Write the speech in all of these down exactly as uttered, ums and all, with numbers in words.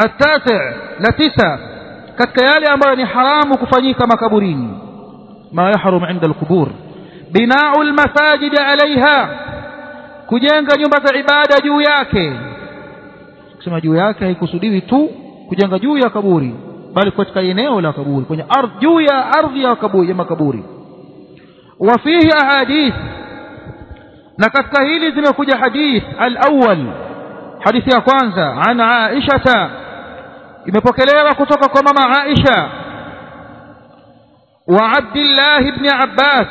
التاسع لتسع katika yale ambayo ni haramu kufanyika makaburini ma yahrum inda alqubur bina'ul masajid 'alayha kujenga nyumba za ibada juu yake kusema juu yake haikusudiwi tu kujenga juu ya kaburi bali katika eneo la kaburi kwenye ardhi juu ya ardhi ya kaburi ya makaburi wa fihi ahadith na katika hili zimekuja hadith al-awwal hadithi ya kwanza ana Aisha imepokelewa kutoka kwa mama Aisha wa Abdullah ibn Abbas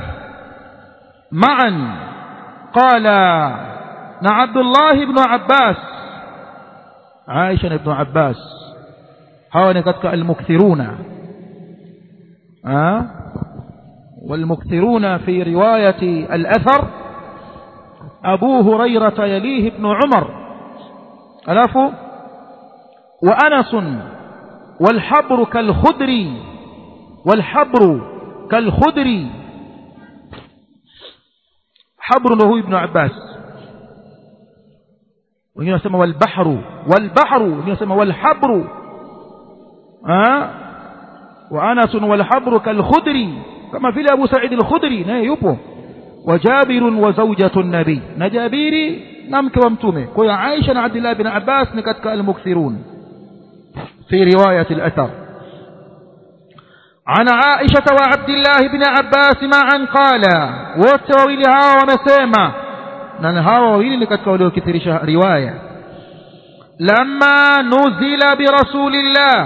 ma'an qala na Abdullah ibn Abbas Aisha ibn Abbas hawa ni katika al-mukthiruna ah والمكثرون في رواية الأثر أبو هريرة يليه ابن عمر ألاف وأنس والحبر كالخدر والحبر كالخدر حبر له ابن عباس وهنا يسمى والبحر والبحر وهنا يسمى والحبر أه؟ وأنس والحبر كالخدر كما في أبو سعيد الخدري naye yupo وجابر وزوجة النبي نجابيري نمك ومتومه كوي عائشة عبد الله بن عباس نكتك المكثرون في رواية الأثر عن عائشة وعبد الله بن عباس معا قال وتويلها ومسيما ننها وويل نكتك ولو كثير رواية لما نزل برسول الله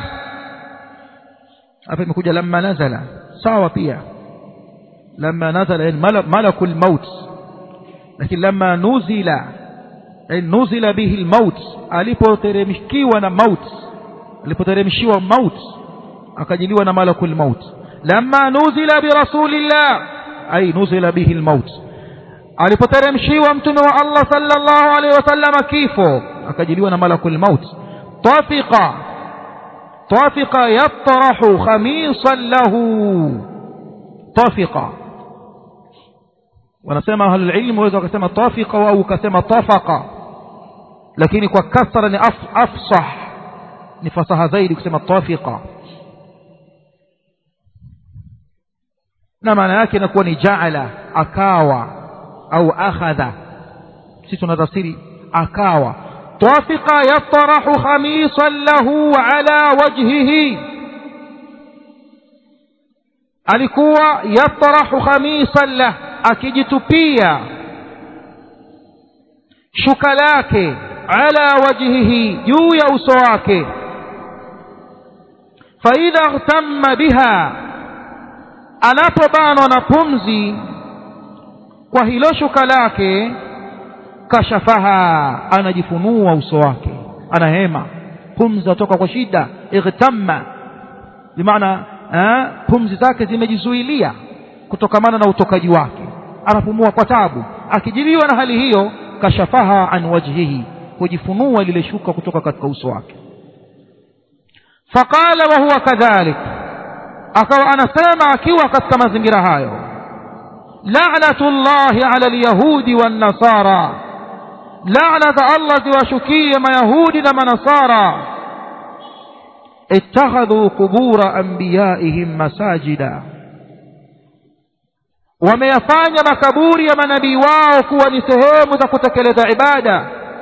أفهم كجا لما نزل ساوى فيها لما نزل ملك الموت لكن لما نزل نزل به الموت alipoteremshiwa na maut alipoteremshiwa maut akajiliwa na malakul maut lamma nuzila bi rasulillah ay nuzila bihi almaut alipoteremshiwa mtume wa Allah sallallahu alayhi wasallam kifo akajiliwa na malakul maut tafiqa tafiqa yatrahu khamisan lahu tafiqa wanasema ahlul ilm waweza kusema tafiqa au kusema tafaqa lakini kwa kasra ni afsah ni fasaha zaidi kusema tafiqa na maana yake inakuwa ni ja'ala akawa au akhadha sisi tunatafsiri akawa tafiqa yatrahu khamisan lahu ala wajhihi alikuwa yatrahu khamisan lahu akijitupia shuka lake ala wajhihi juu ya uso wake fa idha ihtamma biha anapobanwa na pumzi kwa hilo shuka lake kashafaha anajifunua uso wake anahema pumzi atoka kwa shida ihtamma bimaana pumzi zake zimejizuilia kutokamana na utokaji wake anapumua kwa tabu akijiliwa na hali hiyo kashafaha an wajhihi kujifunua lile shuka kutoka katika uso wake faqala wa huwa kadhalik akawa anasema akiwa katika mazingira hayo la'natullahi 'ala al-yahudi wan-nasara la'nat Allah ziwashukie mayahudi na manasara ittakhadhu qubur anbiya'ihim masajida wameyafanya makaburi ya manabii wao kuwa ni sehemu za kutekeleza ibada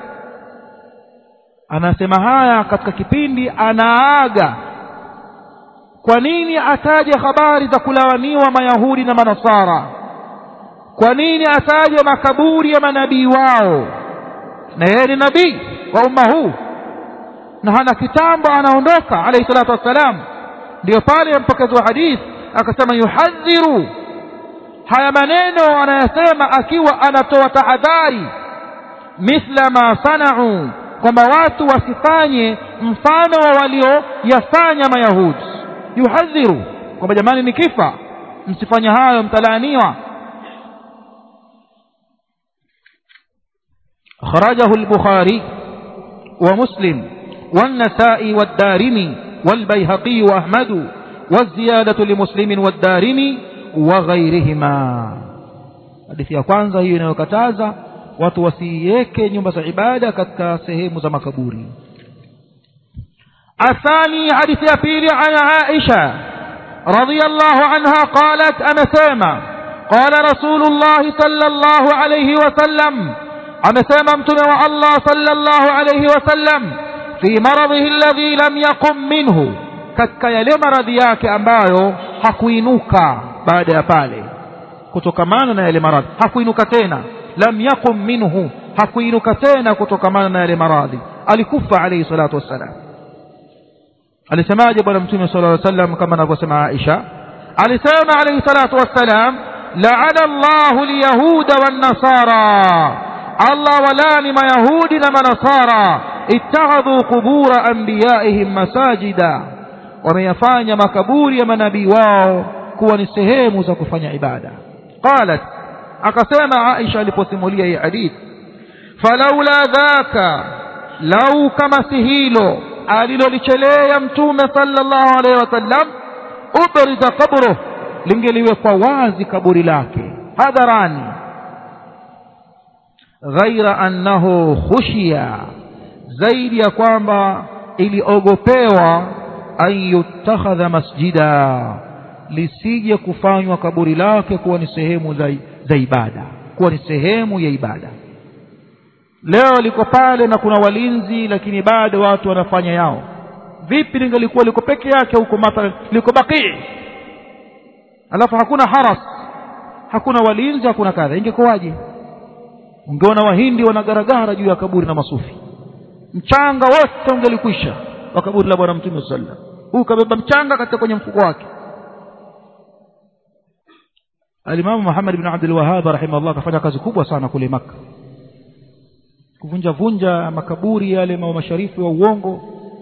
anasema haya katika kipindi anaaga kwa nini ataje habari za kulawaniwa mayahudi na manasara kwa nini ataje makaburi ya manabii wao na yeye ni nabii wa umma huu na hana kitambo anaondoka alayhi salatu wassalam ndio pale mpokezi wa hadith akasema yuhadhiru haya maneno anayasema akiwa anatoa tahadhari mithla ma sana'u kwamba watu wasifanye mfano wa walio yafanya mayahudi yuhadhiru kwamba jamani ni kifa msifanye hayo mtalaaniwa akhrajahu al-bukhari wa muslim wan-nasa'i wad-darimi wal-bayhaqi wa ahmad wa-ziyadatu li muslimin wad-darimi wa ghayrihima hadithi ya kwanza hiyo inayokataza watu wasiweke nyumba za ibada katika sehemu za makaburi الثاني حديث يبيل عن عائشة رضي الله عنها قالت أمسيما قال رسول الله صلى الله عليه وسلم أمسيما امتنع الله صلى الله عليه وسلم في مرضه الذي لم يقم منه katika yale maradhi yake ambayo hakuinuka baada ya pale kutokamana na yale maradhi hakuinuka tena lam yaqum minhu hakuinuka tena kutokamana na yale maradhi alikufa alayhi salatu wassalam alisemaje bwana mtume sallallahu alayhi wasallam kama anavyosema Aisha alisema alayhi salatu wassalam la'ana Allahu al-yahuda wan-nasara Allah walani mayahudi na manasara ittakhadhu qubur anbiya'ihim masajida wameyafanya makaburi ya manabii wao kuwa ni sehemu za kufanya ibada qalat akasema Aisha aliposimulia hii hadith falaula dhaka lau kama sihilo alilolichelea mtume sallallahu alaihi wasallam ubrida qabruhu lingeliwekwa wazi kaburi lake hadharani ghaira annahu khushiya zaidi ya kwamba iliogopewa an yutakhadha masjida lisije kufanywa kaburi lake kuwa ni sehemu za, za ibada kuwa ni sehemu ya ibada leo liko pale na kuna walinzi lakini bado watu wanafanya yao vipi lingelikuwa liko peke yake huko mathalan liko Baqi alafu hakuna haras hakuna walinzi hakuna kadha ingekuwaje ungeona wahindi wanagaragara juu ya kaburi na masufi mchanga wote ungelikwisha wa kaburi la bwana mtume sallallahu alaihi wasallam huyu kabeba mchanga katika kwenye mfuko wake Al-Imam Muhammad ibn Abdul Wahhab rahimahullah kafanya kazi kubwa sana kule Makkah kuvunja vunja makaburi yale mao masharifu wa uongo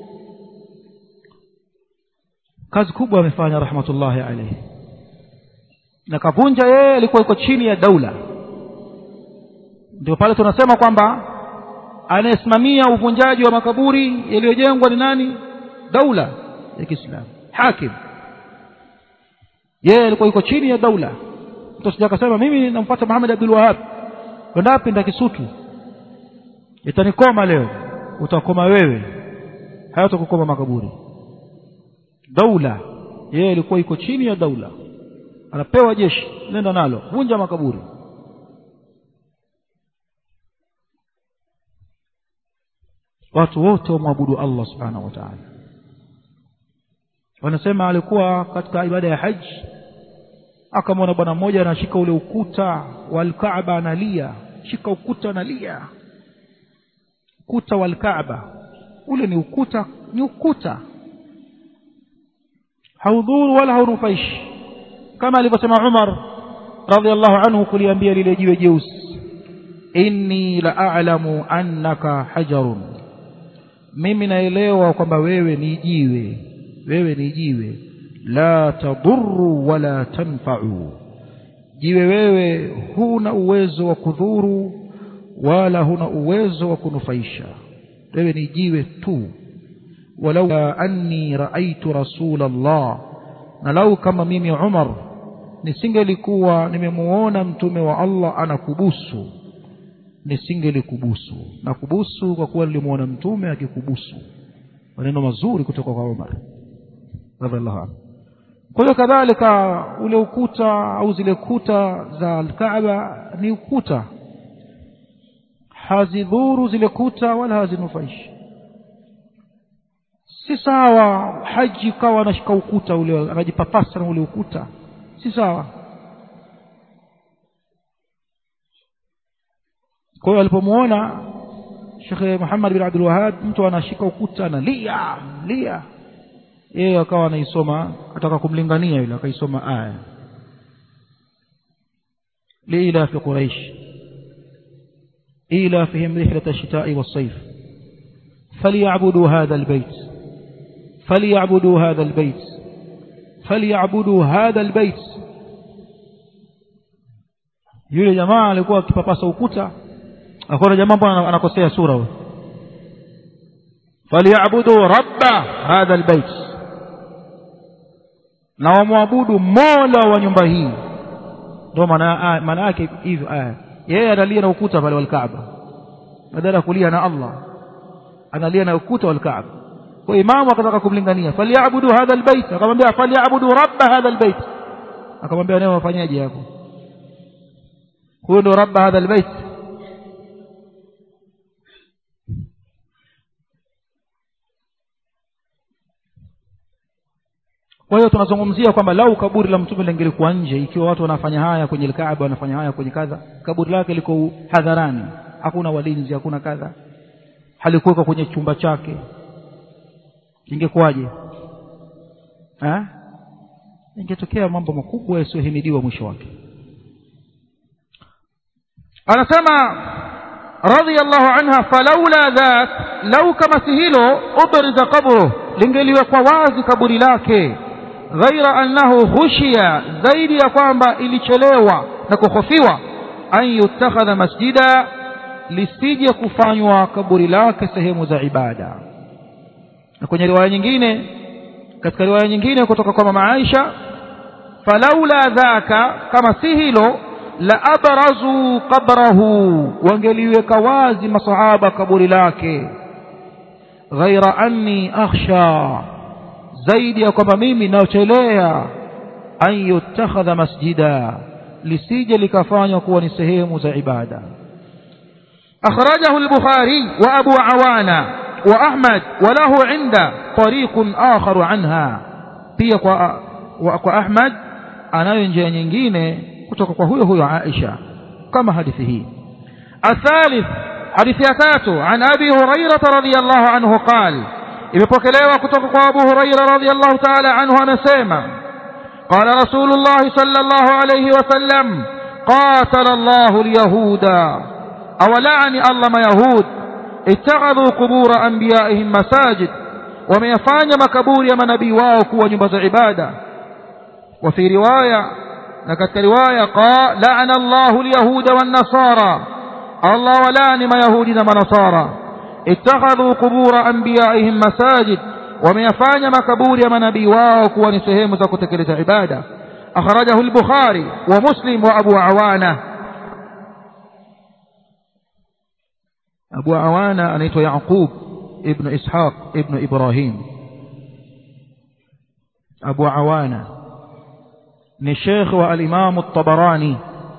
kazi kubwa amefanya rahmatullahi alayhi na kavunja yeye alikuwa yuko chini ya daula ndio pale tunasema kwamba anayesimamia uvunjaji wa makaburi yaliyojengwa ni nani daula ya Kiislamu hakim yeye alikuwa yuko chini ya daula tusije akasema mimi nampata Muhammad Abdul Wahhab ndapi nda Kisutu itanikoma leo utakoma wewe hayatakukoma makaburi daula yeye alikuwa yuko chini ya daula anapewa jeshi nenda nalo vunja makaburi watu wote wamwabudu Allah subhanahu wa ta'ala wanasema alikuwa katika ibada ya haji akamwona bwana mmoja anashika ule ukuta wa al-Kaaba analia shika ukuta analia ukuta wa al-Kaaba ule ni ukuta ni ukuta haudhuru wala haunufaishi kama alivyosema Umar radhiallahu anhu kuliambia lile jiwe jeusi inni la a'lamu annaka hajarun mimi naelewa kwamba wewe ni jiwe wewe ni jiwe la tadurru wala tanfa'u jiwe wewe huna uwezo wa kudhuru wala huna uwezo wa kunufaisha wewe ni jiwe tu walau anni ra'aytu rasulallah na lau kama mimi Umar nisingelikuwa nimemuona mtume wa Allah anakubusu nisingelikubusu na kubusu kwa kuwa nilimuona mtume akikubusu maneno mazuri kutoka kwa Umar radhiallahu anhu kwa hiyo kadhalika ule ukuta au zile kuta za al-Kaaba ni ukuta hazidhuru zile kuta wala hazinufaishi si sawa haji kawa anashika ukuta ule anajipapasa na ule ukuta si sawa kwa hiyo alipomuona Sheikh Muhammad bin Abdul Wahhab mtu anashika ukuta analia lia yeye akawa anaisoma ataka kumlingania yule akaisoma aya liila fi quraish ila fihim rihlat ash-shita'i was-sayf falyabudu hadha al-bayt falyabudu hadha al-bayt falyabudu hadha al-bayt yule jamaa alikuwa akipapasa ukuta akaona jamaa mbona anakosea sura huyo falyabudu rabba hadha al-bayt na wamwabudu Mola wa nyumba hii ndio maana maana yake hivyo aya yeye analia na ukuta pale wal Kaaba badala kulia na Allah analia na ukuta wal Kaaba kwa imamu akataka kumlingania, falyabudu hadha albayt, akamwambia falyabudu rabb hadha albayt, akamwambia nao wafanyaje hapo? Huyo ndo rabb hadha albayt? Kwa hiyo tunazungumzia kwamba lau kaburi la mtume lingelikuwa nje, ikiwa watu wanafanya haya kwenye Kaaba, wanafanya haya kwenye kadha, kaburi lake liko hadharani, hakuna walinzi, hakuna kadha, halikuweka kwenye chumba chake, ingekuwaje? Eh, ingetokea mambo makubwa yasiyohimidiwa mwisho wake. Anasema radhiyallahu anha, falaula dhat, lau kama si hilo, ubriza qabruhu, lingeliwekwa wazi kaburi lake, ghaira annahu khushiya, zaidi ya kwamba ilichelewa na kuhofiwa, an yutakhadha masjida, lisije kufanywa kaburi lake sehemu za ibada. Na kwenye riwaya nyingine, katika riwaya nyingine kutoka kwa mama Aisha, falaula dhaka, kama si hilo, la abrazu qabrahu, wangeliweka wazi masahaba kaburi lake, ghaira anni akhsha, zaidi ya kwamba mimi naochelea, an yutakhadha masjida, lisije likafanywa kuwa ni sehemu za ibada. akhrajahu al-Bukhari wa Abu Awana wa Ahmad wa lahu inda tariqun akhar anha, pia kwa kwa Ahmad anayo njia nyingine kutoka kwa huyo huyo Aisha kama hadithi hii. athalith, hadithi ya tatu, an Abi Hurairah radhiyallahu anhu qala, imepokelewa kutoka kwa Abu Hurairah radhiyallahu ta'ala anhu anasema, qala Rasulullah sallallahu alayhi wasallam, qatala Allahu al-yahuda, awla'ani Allah ma yahud, ittakhadhu qubur anbiya'ihim masajid, wameyafanya makaburi ya manabii wao kuwa nyumba za ibada. Wa fi riwaya, na katika riwaya, qala la'ana Allahu al-yahuda wan-nasara, Allah walani mayahudi na manasara, ittakhadhu qubur anbiya'ihim masajid, wameyafanya makaburi ya manabii wao kuwa ni sehemu za kutekeleza ibada. akhrajahu al-Bukhari wa Muslim wa Abu Awana. Abu Awana anaitwa Yaqub ibn Ishaq ibn Ibrahim. Abu Awana ni sheikh wa al-Imam at-Tabarani.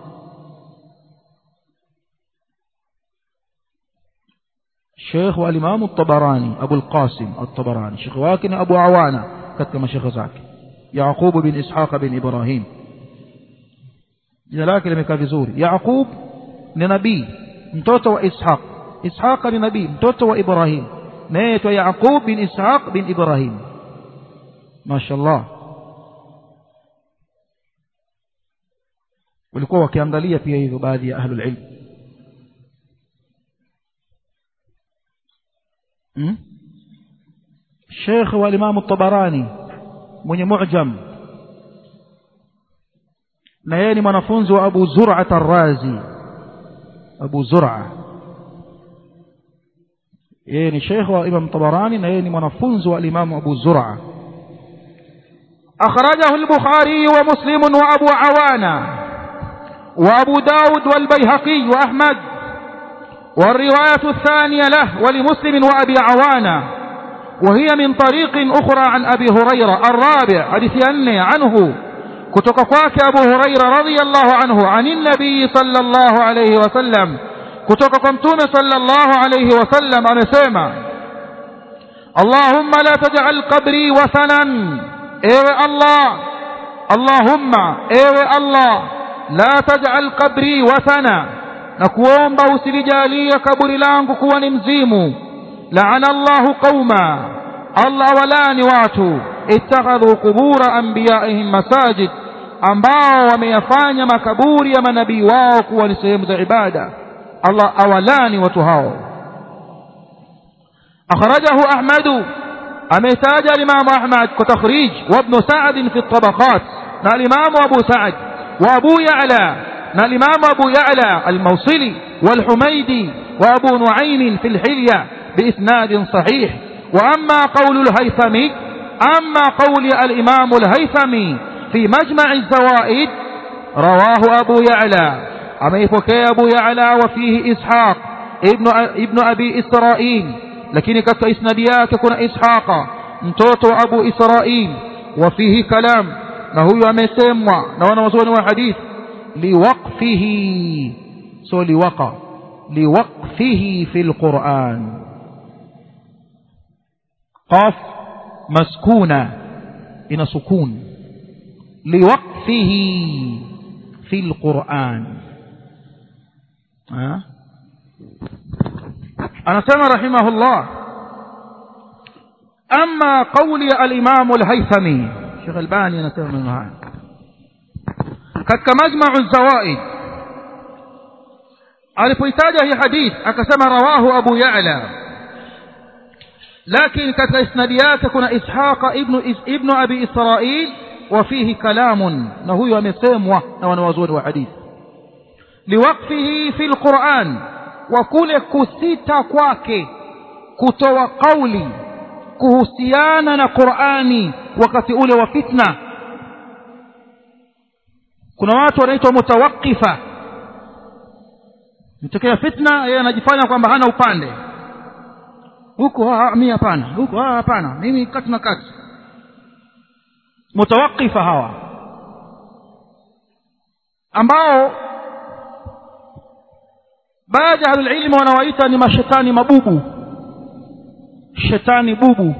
شيخ والإمام الطبراني أبو القاسم الطبراني، شيخ واكن أبو عوانة كتما شيخ زاك يعقوب بن إسحاق بن إبراهيم. جلاك لم يكن زوري، يعقوب لنبي متوت وإسحاق، إسحاق لنبي متوت وإبراهيم، نيت يعقوب بن إسحاق بن إبراهيم. ما شاء الله. walikuwa wakiangalia pia hivyo baadhi ya ahlul ilm. hmm? Sheikh wa Imam at-Tabarani mwenye Mu'jam, na yeye ni mwanafunzi wa Abu Zur'a ar-Razi. Abu Zur'a yeye ni Sheikh wa Imam Tabarani, na yeye ni mwanafunzi wa Imam Abu Zur'a. akhrajahu al-Bukhari wa Muslim wa Abu Awana وأبو داود والبيهقي وأحمد. والرواية الثانية له ولمسلم وأبي عوانة، وهي من طريق أخرى عن أبي هريرة. الرابع حديث أني عنه كتوكاك أبو هريرة رضي الله عنه عن النبي صلى الله عليه وسلم، كتوكاكمتون صلى الله عليه وسلم أنا سيما: اللهم لا تجعل قبري وثنا، ايوه الله، اللهم ايوه الله، لا تجعل قبري وثنا، نكوomba usilijalie kaburi langu kuwa ni mzimu. La'ana Allahu qauma, Allah walani watu, ittakhadhu qubur anbiya'ihim masajid, ambao wameyafanya makaburi ya manabii wao kuwa ni sehemu za ibada. Allah awalani watu hao. akhrajahu Ahmad, ametaja al-Imam Ahmad kwa takhrij, wa Ibn Sa'd fi at-Tabaqat, na al-Imam Abu Sa'd وأبو يعلى، na الإمام أبو يعلى الموصلي والحميدي وأبو نعيم في الحلية بإسناد صحيح. وأما قول الهيثمي، أما قول الإمام الهيثمي في مجمع الزوائد، رواه أبو يعلى، أما يفكي أبو يعلى وفيه إسحاق ابن, ابن أبي إسرائيل، lakini katika isnadi yake kuna Ishaqa mtoto wa Abu Israil wa fihi kalam na huyu amesemwa na wanawazuoni wa hadith liwaqfihi so liwaqa liwaqfihi fil Qur'an qaf maskuna ina sukun liwaqfihi fil Qur'an ha anasema rahimahullah amma qawli al-imam al-Haythami Sheikh Albani anasema maneno haya katika Majma'u az-Zawaid alipoitaja hii hadith akasema rawahu Abu Ya'la lakini katika isnadi yake kuna Ishaqa ibn ibn Abi Israil wa fihi kalamun na huyo amesemwa na wanawazuoni wa hadith liwaqfihi fil Qur'an wa kule kusita kwake kutoa kauli kuhusiana na Qur'ani wakati ule wa fitna. Kuna watu wanaitwa mutawaqqifa, mtokea fitna yeye anajifanya kwamba hana upande huko, mimi hapana, huko hapana, mimi kati na kati. Mutawaqqifa hawa ambao baadhi ya ilmu wanawaita ni mashetani mabubu, shetani bubu.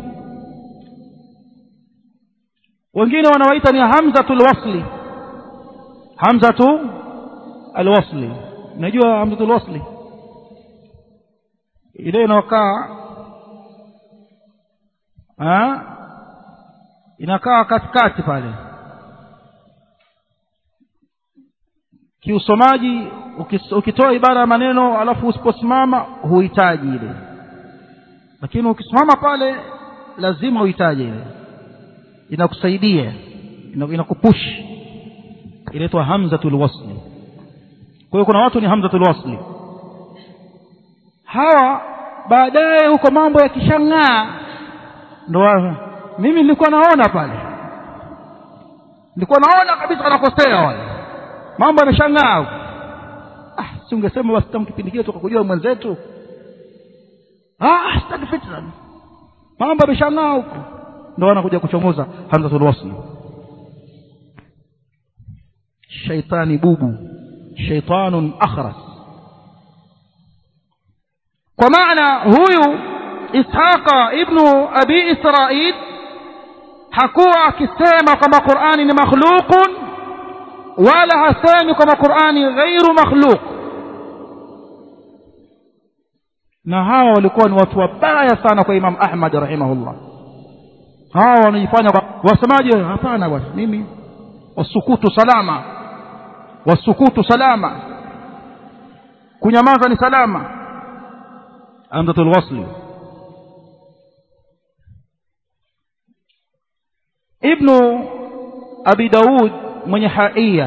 Wengine wanawaita ni hamzatul wasli, hamzatu alwasli. Unajua hamzatul wasli ile inakaa ah inakaa katikati pale kiusomaji. Ukitoa ibara ya maneno alafu usiposimama huhitaji ile, lakini ukisimama pale lazima uhitaji ile, inakusaidia, inakupush. Inaitwa hamzatul wasli. Kwa hiyo kuna watu ni hamzatul wasli hawa, baadaye huko mambo yakishangaa ndio mimi nilikuwa naona pale, nilikuwa naona kabisa anakosea wale, mambo yameshangaa. Ah, si ungesema basi tangu kipindi kile tukakujua mwenzetu. Ah, sitaki fitna, mambo yameshangaa huko, ndio anakuja kuchomoza hamzatul wasl. Shaitani bubu, shaitanun akhras. Kwa maana huyu Ishaqa ibn Abi Israil hakuwa akisema kwamba Qur'ani ni makhluqun, wala hasemi kwamba Qur'ani ghairu makhluq. Na hawa walikuwa ni watu wabaya sana kwa Imam Ahmad rahimahullah. Hawa wanajifanya wasemaje? Hapana bwana, mimi wasukutu salama, wasukutu salama, kunyamaza ni salama. Hamzatul wasli. Ibn Abi Daud mwenye Haiya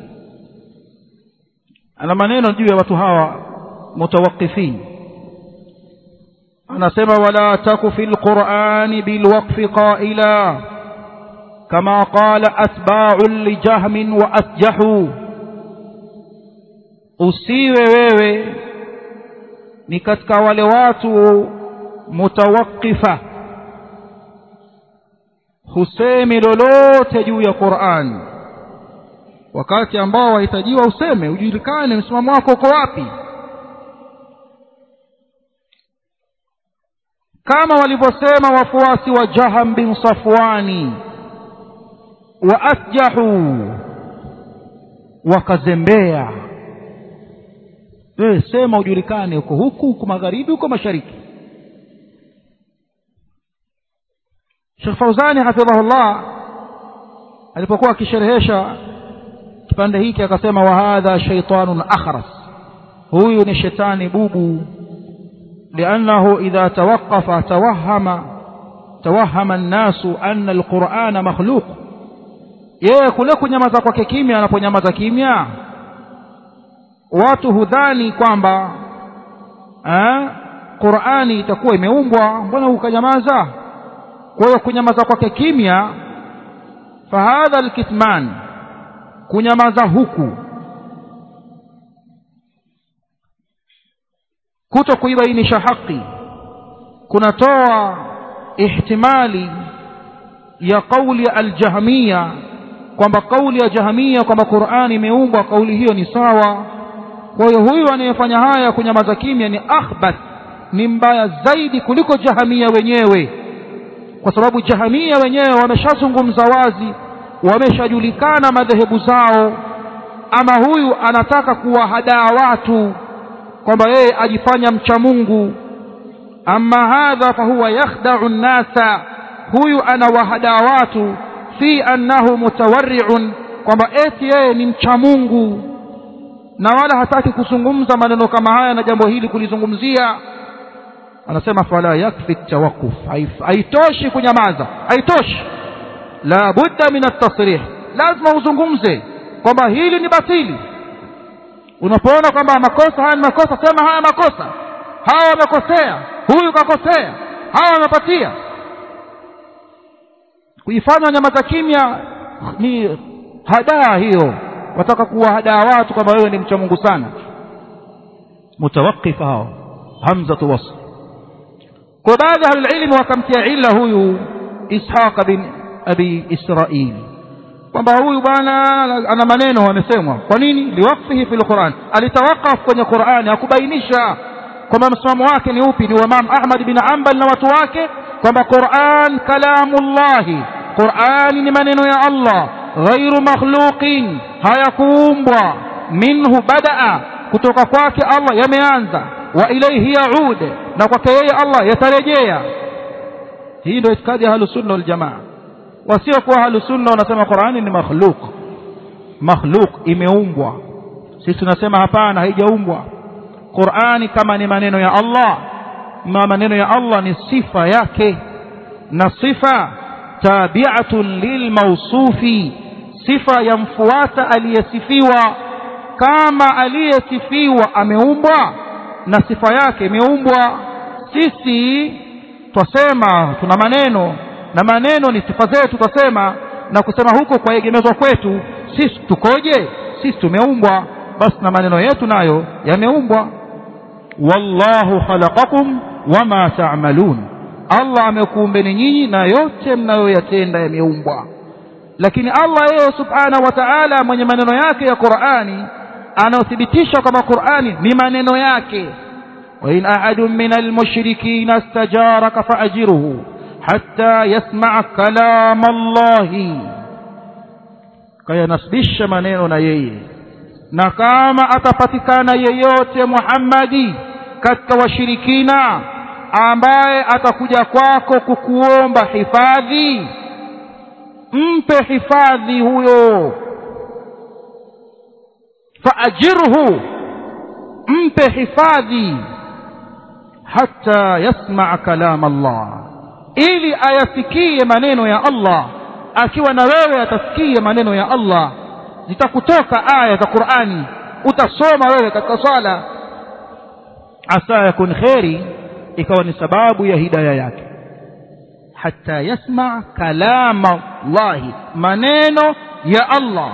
ana maneno juu ya watu hawa mutawaqqifin. Anasema wala taku fil Qur'ani bil waqfi qaila kama qala atba'u li Jahm wa asjahu. Usiwe wewe ni katika wale watu mutawaqqifa, husemi lolote juu ya Qur'an wakati ambao wahitajiwa useme, ujulikane msimamo wako uko wapi, kama walivyosema wafuasi wa Jaham bin Safwani wa asjahu, wakazembea. Wewe sema ujulikane uko huku, huko magharibi, huko mashariki. Sheikh Fauzani hafidhahullah alipokuwa akisherehesha kipande hiki akasema wa hadha shaytanun akhras, huyu ni shetani bubu. لأنه إذا توقف توهم توهم الناس أن القرآن مخلوق. yeye kule kunyamaza kwake kimya, anaponyamaza kimya watu hudhani kwamba eh Qur'ani itakuwa imeumbwa, mbona ukanyamaza? Kwa hiyo kunyamaza kwake kimya, fahadha alkitman, kunyamaza huku, kuto kuibainisha haki, kunatoa ihtimali ya kauli al-Jahmiyya kwamba kauli ya Jahmiyya kwamba Qur'ani imeumbwa, kauli hiyo ni sawa. Kwa hiyo huyu anayefanya haya kunyamaza kimya ni akhbath, ni mbaya zaidi kuliko Jahmiyya wenyewe, kwa sababu Jahmiyya wenyewe wameshazungumza wazi, wameshajulikana madhehebu zao. Ama huyu anataka kuwahadaa watu kwamba yeye ajifanya mcha Mungu. Ama hadha fahuwa yakhda'u an-nasa, huyu anawahadaa watu fi annahu mutawarri'un, kwamba eti yeye ni mcha Mungu, na wala hataki kuzungumza maneno kama haya na jambo hili kulizungumzia. Anasema fala yakfi tawakkuf, haitoshi kunyamaza, haitoshi, la budda min at-tasrih, lazima uzungumze kwamba hili ni batili. Unapoona kwamba makosa haya ni makosa, sema haya makosa, hawa wamekosea, huyu kakosea, hawa wamepatia. Kuifanya nyamaza kimya ni hadaa hiyo, wataka kuwahadaa watu kwamba wewe ni mcha Mungu sana. Mutawaqqif hao hamzatu wasl. Kwa baadhi ya ilmu wakamtia illa huyu Ishaq bin Abi Israil kwamba huyu bwana ana maneno wamesemwa. Kwa nini? Liwaqfihi fil Qur'an, alitawakaf kwenye Qur'ani, hakubainisha kwamba msimamo wake ni upi. Ni wa Imam Ahmad bin Hanbal na watu wake kwamba Qur'an kalamullahi, Qur'ani ni maneno ya Allah, ghairu makhluqin, hayakuumbwa, minhu badaa, kutoka kwake Allah yameanza, wa ilayhi yaud, na kwake yeye Allah yatarejea. Hii ndio itikadi ya Ahlus Sunna wal Jamaa. Wasio kwa Ahlus Sunna wanasema Qur'ani ni makhluq, makhluq, imeumbwa. Sisi tunasema hapana, haijaumbwa. Qur'ani kama ni maneno ya Allah, na maneno ya Allah ni sifa yake, na sifa tabi'atun lilmawsufi, sifa yamfuata aliyesifiwa. Kama aliyesifiwa ameumbwa na sifa yake imeumbwa, sisi twasema tuna maneno, na maneno ni sifa zetu twasema, na kusema huko kwa egemezwa kwetu. Sisi tukoje? Sisi tumeumbwa, basi na maneno yetu nayo yameumbwa. Wallahu khalaqakum wama ta'malun, Allah amekuumbeni nyinyi na yote mnayoyatenda yameumbwa. Lakini Allah yeye subhanahu wa ta'ala mwenye maneno yake ya Qur'ani anaothibitisha kama Qur'ani ni maneno yake. Wa in ahadun minal mushrikeen istajaraka fa'ajirhu hatta yasma' kalam Allah, kaya nasbisha maneno na yeye. Na kama atapatikana yeyote Muhammadi katika washirikina ambaye atakuja kwako kukuomba hifadhi, mpe hifadhi huyo. Faajirhu, mpe hifadhi, hatta yasma' kalam Allah, ili ayasikie maneno ya Allah. Akiwa na wewe atasikie maneno ya Allah, zitakutoka aya za Qur'ani, utasoma wewe katika swala, asa yakun khairi, ikawa ni sababu ya hidayah yake. Hatta yasma' kalam Allah, maneno ya Allah,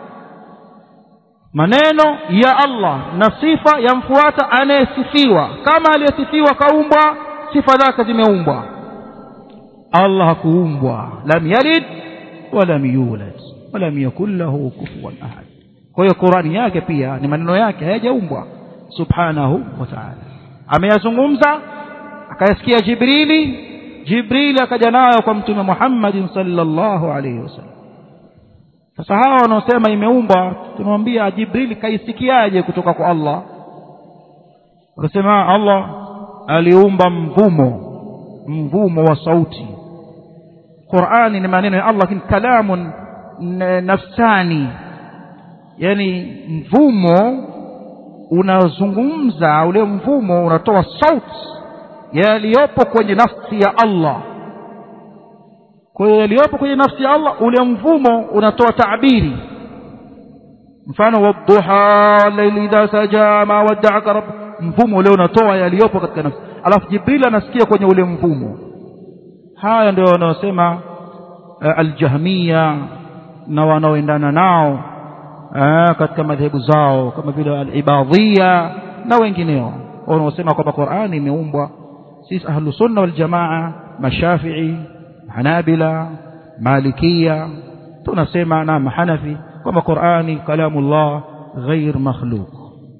maneno ya Allah, na sifa yamfuata anayesifiwa. Kama aliyesifiwa kaumbwa, sifa zake zimeumbwa. Allah hakuumbwa, lam yalid wa lam yulad wa lam yakul lahu kufuwan ahad. Kwa hiyo Qur'ani yake pia ni maneno yake, hayajaumbwa subhanahu wa ta'ala. Ameyazungumza, akayasikia Jibrili, Jibrili akaja nayo kwa Mtume Muhammad sallallahu alayhi wasallam. Sasa hawa wanaosema imeumbwa, tunamwambia Jibrili kaisikiaje kutoka kwa Allah? Wakasema Allah aliumba mvumo, mvumo wa sauti. Qur'ani ni maneno ya Allah, lakini kalamun nafsani, yani mvumo unazungumza, ule mvumo unatoa sauti yaliyopo kwenye nafsi ya Allah. Kwa hiyo yaliyopo kwenye nafsi ya Allah, ule mvumo unatoa taabiri. Mfano wadduha layli idha saja ma wadda'aka rabb, mvumo ule unatoa yaliyopo katika nafsi, alafu Jibril anasikia kwenye ule mvumo. Haya ndio wanaosema uh, al-Jahmiyya na wanaoendana nao uh, katika madhehebu zao kama vile al-Ibadhiyya na wengineo, wanaosema kwamba Qur'ani imeumbwa sisi ahlu sunna wal jamaa mashafi'i hanabila malikia tunasema na mahanafi kwamba Qur'ani kalamullah ghair makhluq.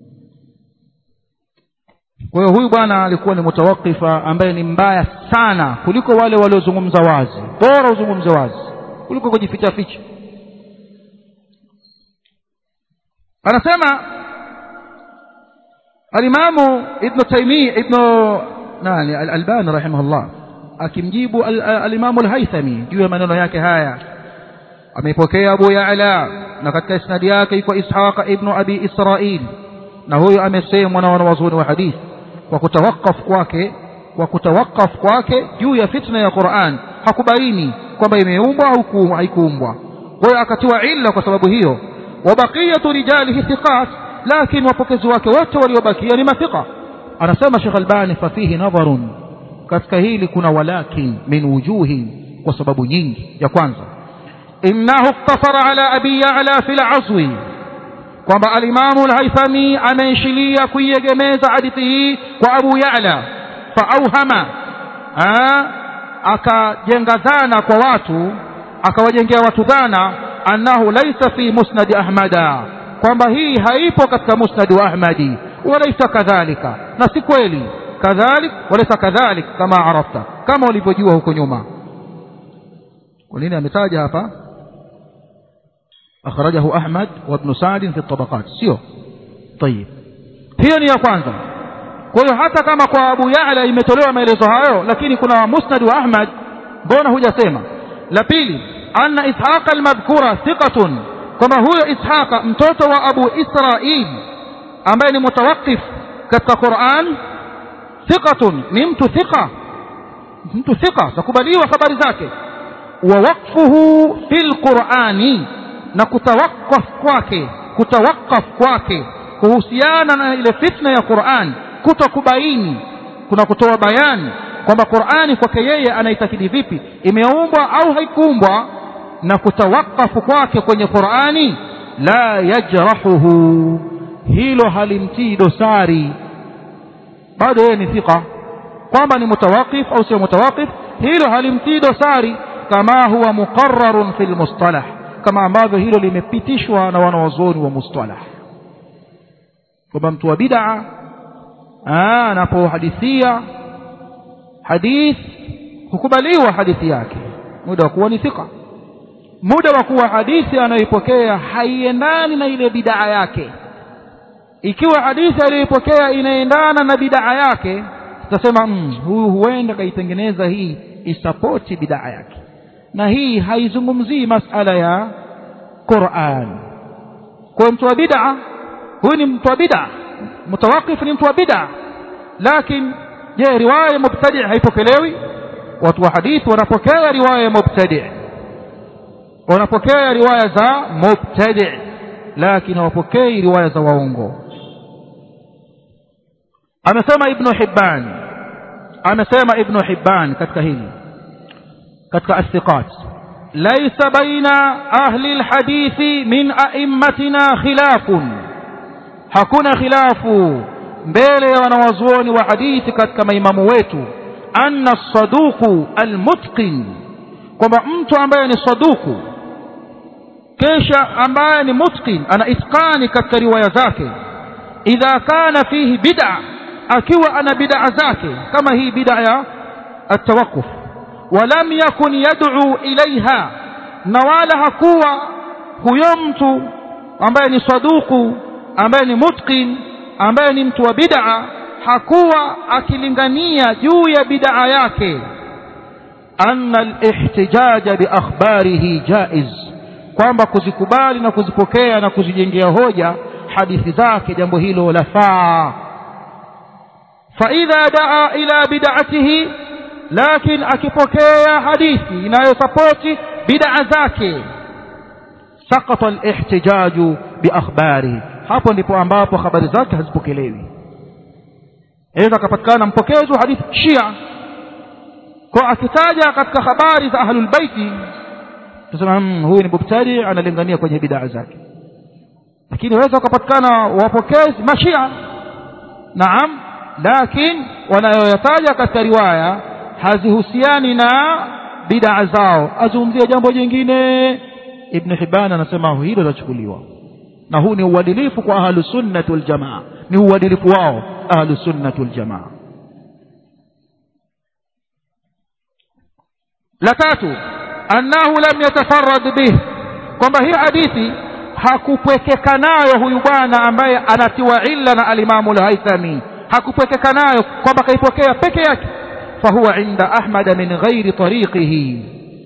Kwa hiyo huyu bwana alikuwa ni mutawakifa ambaye ni mbaya sana kuliko wale waliozungumza wazi. Bora uzungumze wazi kuliko kujificha ficha. Anasema al-Imam Ibn Taymiyyah Ibn nani al-Albani rahimahullah akimjibu al-Imam al-Haythami juu ya maneno yake haya, ameipokea Abu Ya'la na katika isnadi yake iko Ishaq ibn Abi Israil, na huyo amesemwa na wanawazuoni wa hadithi kwa kutawakaf kwake kwa kutawakaf kwake juu ya fitna ya Qur'an, hakubaini kwamba imeumbwa au haikuumbwa. Kwa hiyo akatiwa illa kwa sababu hiyo. Wa baqiyatu rijalihi thiqat, lakini wapokezi wake wote waliobakia ni mathiqa. Anasema Sheikh Albani, fa fihi nadharun, katika hili kuna walakin min wujuhi, kwa sababu nyingi. Ya kwanza, innahu iqtasara ala Abi Ya'la fil azwi, kwamba al-Imam al-Haythami ameishilia kuiegemeza hadithi hii kwa Abu Ya'la, fa auhama, akajenga dhana kwa watu, akawajengea watu dhana annahu laysa fi musnad Ahmada, kwamba hii haipo katika musnad wa Ahmadi, walaysa kadhalika, na si kweli. Kadhalik walaysa kadhalik kama arafta, kama ulivyojua huko nyuma. Kwa nini ametaja hapa akhrajahu Ahmad wa Ibn Sa'd fi at-Tabaqat? Sio طيب, hiyo ni ya kwanza. Kwa hiyo hata kama kwa Abu Ya'la imetolewa maelezo hayo, lakini kuna musnad wa Ahmad, mbona hujasema? La pili, anna Ishaq al-madhkura thiqatun, kama huyo Ishaq mtoto wa Abu Israil ambaye ni mutawaqqif katika Qur'an, thiqatun, ni mtu thiqa, mtu thiqa takubaliwa habari zake. Wa waqfuhu fil Qur'ani, na kutawaqqaf kwake kutawaqqaf kwake kuhusiana na ile fitna ya Qur'an, kutokubaini, kuna kutoa bayani kwamba Qur'ani kwake yeye anaitakidi vipi, imeumbwa au haikuumbwa, na kutawakafu kwake kwenye Qur'ani, la yajrahuhu, hilo halimtii dosari. Bado yeye ni thika, kwamba ni mutawakif au sio mutawakif, hilo halimtii dosari, kama huwa muqarrarun fil mustalah, kama ambavyo hilo limepitishwa na wanawazuoni wa mustalah, kwamba mtu wa bid'a anapohadithia hadith hukubaliwa hadithi yake muda wa kuwa ni thika, muda wa kuwa hadithi anayoipokea haiendani na ile bid'a yake. Ikiwa hadithi aliyoipokea inaendana na bid'a yake, tutasema mm, huyu huenda kaitengeneza hii isapoti bid'a yake, na hii haizungumzii masala ya Qur'an. Kwa mtu wa bid'a, huyu ni mtu wa bid'a, mutawakif ni mtu wa bid'a. Lakini je, riwaya mubtadi' haipokelewi? Watu wa hadithi wanapokea riwaya mubtadi', wanapokea riwaya za mubtadi', lakini hawapokei riwaya za waongo. Amesema Ibn Hibban, amesema Ibn Hibban katika hili, katika as-siqat, laysa baina ahli al-hadithi min a'immatina khilafun, hakuna khilafu mbele ya wanawazuoni wa hadithi katika maimamu wetu, anna as-saduqu al-mutqin, kwamba mtu ambaye ni saduku kisha ambaye ni mutqin, ana itqani katika riwaya zake, idha kana fihi bid'a, akiwa ana bid'a zake kama hii bid'a ya at-tawaqquf, walam yakun yad'u ilaiha, na wala hakuwa huyo mtu ambaye ni saduku, ambaye ni mutqin, ambaye ni mtu wa bid'a, hakuwa akilingania juu ya bid'a yake, anna al-ihtijaj bi akhbarihi jaiz, kwamba kuzikubali na kuzipokea na kuzijengea hoja hadithi zake, jambo hilo lafaa. Fa idha daa ila bid'atihi, lakini akipokea hadithi inayosapoti bid'a zake, saqata al-ihtijaju bi akhbarihi, hapo ndipo ambapo habari zake hazipokelewi. Aidha kapatikana mpokezi wa hadithi Shia, kwa akitaja katika habari za ahlul baiti, tusema hmm, huyu ni mubtadi, analingania kwenye bid'a zake. Lakini waweza kupatikana wapokezi mashia, naam, lakini wanayoyataja katika riwaya hazihusiani na bid'a zao, azungumzia jambo jingine. Ibn Hibban anasema hilo lachukuliwa, na huu ni uadilifu kwa ahlus sunnah wal jamaa, ni uadilifu wao ahlus sunnah wal jamaa. La tatu, annahu lam yatafarrad bih, kwamba hii hadithi hakupwekeka nayo huyu bwana ambaye anatiwa illa na al-Imam al-Haythami, hakupwekeka nayo kwamba kaipokea peke yake. Fahuwa inda Ahmad min ghairi tariqihi,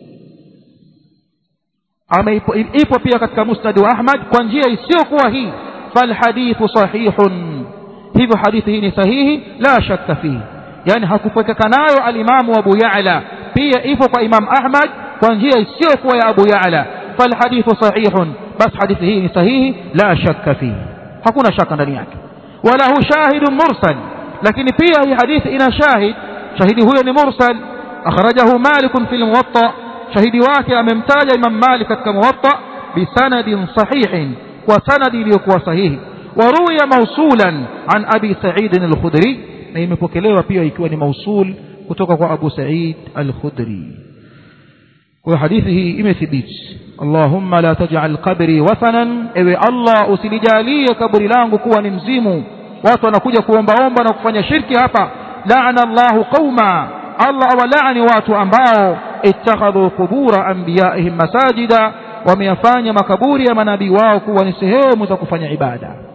ama ipo pia katika musnad wa Ahmad kwa njia isiyokuwa hii. Falhadithu sahihun, hivyo hadithi hii ni sahihi, la shakka fihi. Yani hakupwekeka nayo al-Imam Abu Ya'la, pia ipo kwa Imam Ahmad kwa njia isiyokuwa ya Abu Ya'la. Falhadithu sahihun, bas hadithi hii ni sahihi, la shakka fihi, hakuna shaka ndani yake. Walahu shahidun mursal, lakini pia hii hadithi ina shahid, shahidi huyo ni mursal. Akhrajahu Malik fi al-Muwatta, shahidi wake amemtaja Imam Malik katika Muwatta bisanadin sahihin, kwa sanadi iliyokuwa sahihi. Waruya mawsulan an Abi Sa'id al-Khudri, na imepokelewa pia ikiwa ni mausul kutoka kwa Abu Sa'id al-Khudri. Kwa hadithi hii imethibiti. Allahumma la taj'al qabri wathanan, ewe Allah usinijalie kaburi langu kuwa ni mzimu, watu wanakuja kuombaomba na kufanya shirki hapa. La'ana Allahu qauma, Allah awalaani watu ambao ittakhadhu qubura anbiya'ihim masajida, wameyafanya makaburi ya manabii wao kuwa ni sehemu za kufanya ibada.